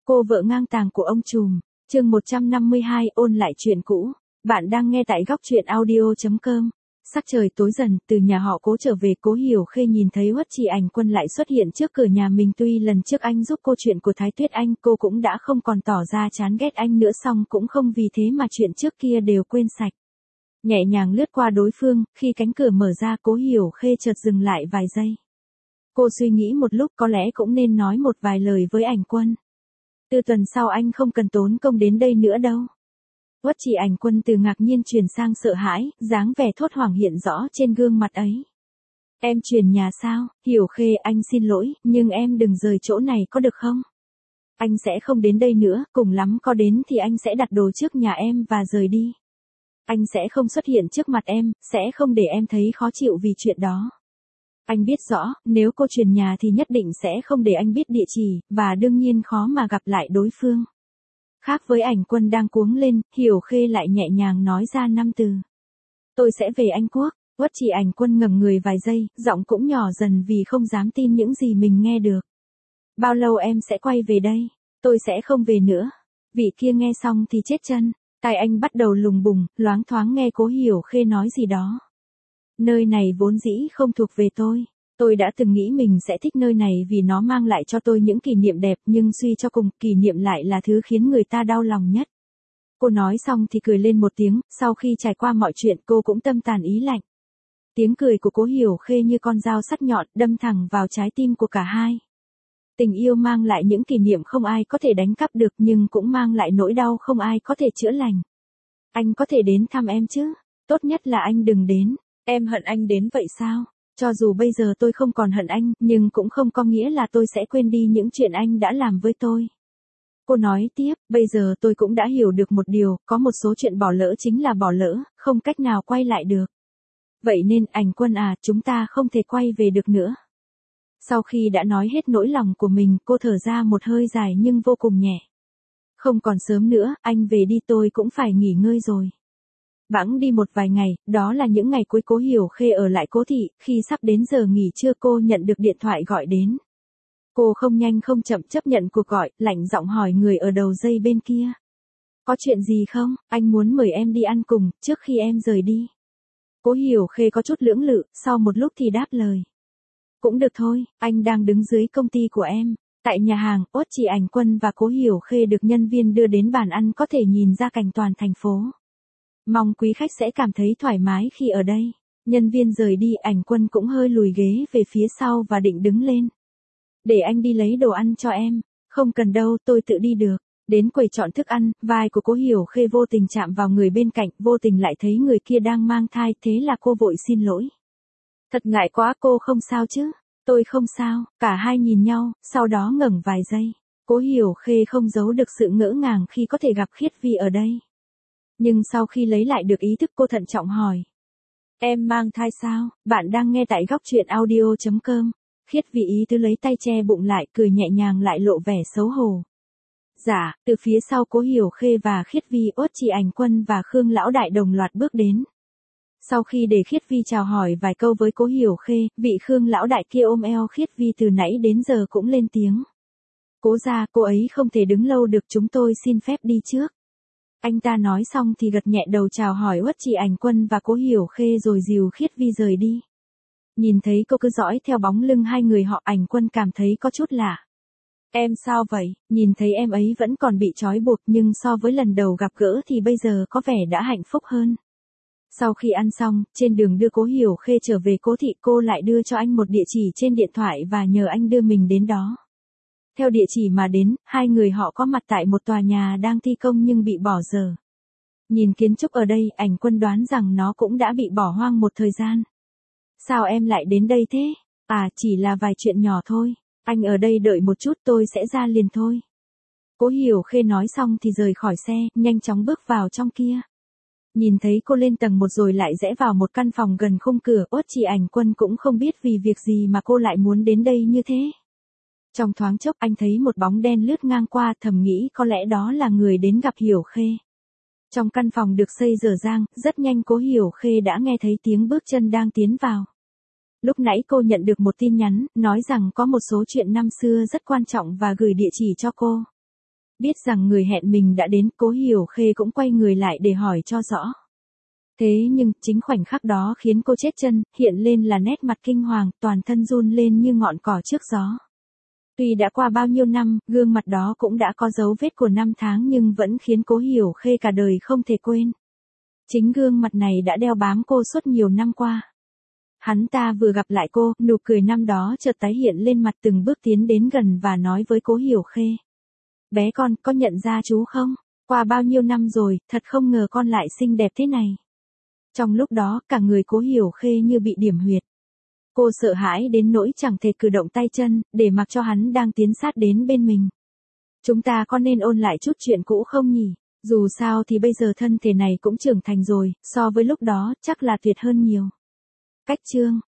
Cô vợ ngang tàng của ông trùm. Chương 152 ôn lại chuyện cũ. Bạn đang nghe tại góc truyện audio.com. Sắc trời tối dần, từ nhà họ Cố trở về, Cố Hiểu Khê nhìn thấy Uất Trì Ảnh Quân lại xuất hiện trước cửa nhà mình. Tuy lần trước anh giúp cô chuyện của Thái Tuyết Anh, cô cũng đã không còn tỏ ra chán ghét anh nữa, song cũng không vì thế mà chuyện trước kia đều quên sạch. Nhẹ nhàng lướt qua đối phương, khi cánh cửa mở ra, Cố Hiểu Khê chợt dừng lại vài giây. Cô suy nghĩ một lúc, có lẽ cũng nên nói một vài lời với Ảnh Quân. Từ tuần sau anh không cần tốn công đến đây nữa đâu. Uất Trì Ảnh Quân từ ngạc nhiên chuyển sang sợ hãi, dáng vẻ thốt hoảng hiện rõ trên gương mặt ấy. Em chuyển nhà sao? Hiểu Khê, anh xin lỗi, nhưng em đừng rời chỗ này có được không? Anh sẽ không đến đây nữa, cùng lắm có đến thì anh sẽ đặt đồ trước nhà em và rời đi. Anh sẽ không xuất hiện trước mặt em, sẽ không để em thấy khó chịu vì chuyện đó. Anh biết rõ, nếu cô chuyển nhà thì nhất định sẽ không để anh biết địa chỉ, và đương nhiên khó mà gặp lại đối phương. Khác với Ảnh Quân đang cuống lên, Hiểu Khê lại nhẹ nhàng nói ra 5 từ. Tôi sẽ về Anh Quốc. Uất Trì Ảnh Quân ngẩng người vài giây, giọng cũng nhỏ dần vì không dám tin những gì mình nghe được. Bao lâu em sẽ quay về đây? Tôi sẽ không về nữa. Vị kia nghe xong thì chết chân. Tai anh bắt đầu lùng bùng, loáng thoáng nghe Cố Hiểu Khê nói gì đó. Nơi này vốn dĩ không thuộc về tôi. Tôi đã từng nghĩ mình sẽ thích nơi này vì nó mang lại cho tôi những kỷ niệm đẹp, nhưng suy cho cùng, kỷ niệm lại là thứ khiến người ta đau lòng nhất. Cô nói xong thì cười lên một tiếng, sau khi trải qua mọi chuyện cô cũng tâm tàn ý lạnh. Tiếng cười của Cố Hiểu Khê như con dao sắc nhọn đâm thẳng vào trái tim của cả hai. Tình yêu mang lại những kỷ niệm không ai có thể đánh cắp được, nhưng cũng mang lại nỗi đau không ai có thể chữa lành. Anh có thể đến thăm em chứ? Tốt nhất là anh đừng đến. Em hận anh đến vậy sao? Cho dù bây giờ tôi không còn hận anh, nhưng cũng không có nghĩa là tôi sẽ quên đi những chuyện anh đã làm với tôi. Cô nói tiếp, bây giờ tôi cũng đã hiểu được một điều, có một số chuyện bỏ lỡ chính là bỏ lỡ, không cách nào quay lại được. Vậy nên, Ảnh Quân à, chúng ta không thể quay về được nữa. Sau khi đã nói hết nỗi lòng của mình, cô thở ra một hơi dài nhưng vô cùng nhẹ. Không còn sớm nữa, anh về đi, tôi cũng phải nghỉ ngơi rồi. Bẵng đi một vài ngày, đó là những ngày cuối Cố Hiểu Khê ở lại Cố thị, khi sắp đến giờ nghỉ trưa cô nhận được điện thoại gọi đến. Cô không nhanh không chậm chấp nhận cuộc gọi, lạnh giọng hỏi người ở đầu dây bên kia. Có chuyện gì không? Anh muốn mời em đi ăn cùng, trước khi em rời đi. Cố Hiểu Khê có chút lưỡng lự, sau một lúc thì đáp lời. Cũng được thôi, anh đang đứng dưới công ty của em. Tại nhà hàng, Uất Trì Ảnh Quân và Cố Hiểu Khê được nhân viên đưa đến bàn ăn có thể nhìn ra cảnh toàn thành phố. Mong quý khách sẽ cảm thấy thoải mái khi ở đây. Nhân viên rời đi, Ảnh Quân cũng hơi lùi ghế về phía sau và định đứng lên. Để anh đi lấy đồ ăn cho em. Không cần đâu, tôi tự đi được. Đến quầy chọn thức ăn, vai của Cố Hiểu Khê vô tình chạm vào người bên cạnh, vô tình lại thấy người kia đang mang thai, thế là cô vội xin lỗi. Thật ngại quá, cô không sao chứ? Tôi không sao. Cả hai nhìn nhau, sau đó ngẩng vài giây. Cố Hiểu Khê không giấu được sự ngỡ ngàng khi có thể gặp Khiết Vi ở đây. Nhưng sau khi lấy lại được ý thức cô thận trọng hỏi. Em mang thai sao? Bạn đang nghe tại góc truyện audio.com. Khiết Vi ý tứ lấy tay che bụng lại, cười nhẹ nhàng lại lộ vẻ xấu hổ. Dạ, từ phía sau Cố Hiểu Khê và Khiết Vi, Uất Trì Ảnh Quân và Khương Lão Đại đồng loạt bước đến. Sau khi để Khiết Vi chào hỏi vài câu với Cố Hiểu Khê, vị Khương Lão Đại kia ôm eo Khiết Vi từ nãy đến giờ cũng lên tiếng. Cố gia, cô ấy không thể đứng lâu được, chúng tôi xin phép đi trước. Anh ta nói xong thì gật nhẹ đầu chào hỏi Uất Trì Ảnh Quân và Cố Hiểu Khê rồi dìu Khiết Vi rời đi. Nhìn thấy cô cứ dõi theo bóng lưng hai người họ, Ảnh Quân cảm thấy có chút lạ. Em sao vậy? Nhìn thấy em ấy vẫn còn bị trói buộc, nhưng so với lần đầu gặp gỡ thì bây giờ có vẻ đã hạnh phúc hơn. Sau khi ăn xong, trên đường đưa Cố Hiểu Khê trở về Cố thị, cô lại đưa cho anh một địa chỉ trên điện thoại và nhờ anh đưa mình đến đó. Theo địa chỉ mà đến, hai người họ có mặt tại một tòa nhà đang thi công nhưng bị bỏ dở. Nhìn kiến trúc ở đây, Ảnh Quân đoán rằng nó cũng đã bị bỏ hoang một thời gian. Sao em lại đến đây thế? À, chỉ là vài chuyện nhỏ thôi. Anh ở đây đợi một chút, tôi sẽ ra liền thôi. Cố Hiểu Khê nói xong thì rời khỏi xe, nhanh chóng bước vào trong kia. Nhìn thấy cô lên tầng 1 rồi lại rẽ vào một căn phòng gần khung cửa, Uất Trì Ảnh Quân cũng không biết vì việc gì mà cô lại muốn đến đây như thế. Trong thoáng chốc anh thấy một bóng đen lướt ngang qua, thầm nghĩ có lẽ đó là người đến gặp Hiểu Khê. Trong căn phòng được xây dở dang, rất nhanh Cố Hiểu Khê đã nghe thấy tiếng bước chân đang tiến vào. Lúc nãy cô nhận được một tin nhắn, nói rằng có một số chuyện năm xưa rất quan trọng và gửi địa chỉ cho cô. Biết rằng người hẹn mình đã đến, Cố Hiểu Khê cũng quay người lại để hỏi cho rõ. Thế nhưng, chính khoảnh khắc đó khiến cô chết chân, hiện lên là nét mặt kinh hoàng, toàn thân run lên như ngọn cỏ trước gió. Tuy đã qua bao nhiêu năm, gương mặt đó cũng đã có dấu vết của năm tháng nhưng vẫn khiến Cố Hiểu Khê cả đời không thể quên. Chính gương mặt này đã đeo bám cô suốt nhiều năm qua. Hắn ta vừa gặp lại cô, nụ cười năm đó chợt tái hiện lên mặt, từng bước tiến đến gần và nói với Cố Hiểu Khê. Bé con, có nhận ra chú không? Qua bao nhiêu năm rồi, thật không ngờ con lại xinh đẹp thế này. Trong lúc đó, cả người Cố Hiểu Khê như bị điểm huyệt. Cô sợ hãi đến nỗi chẳng thể cử động tay chân, để mặc cho hắn đang tiến sát đến bên mình. Chúng ta có nên ôn lại chút chuyện cũ không nhỉ? Dù sao thì bây giờ thân thể này cũng trưởng thành rồi, so với lúc đó, chắc là tuyệt hơn nhiều. Cách chương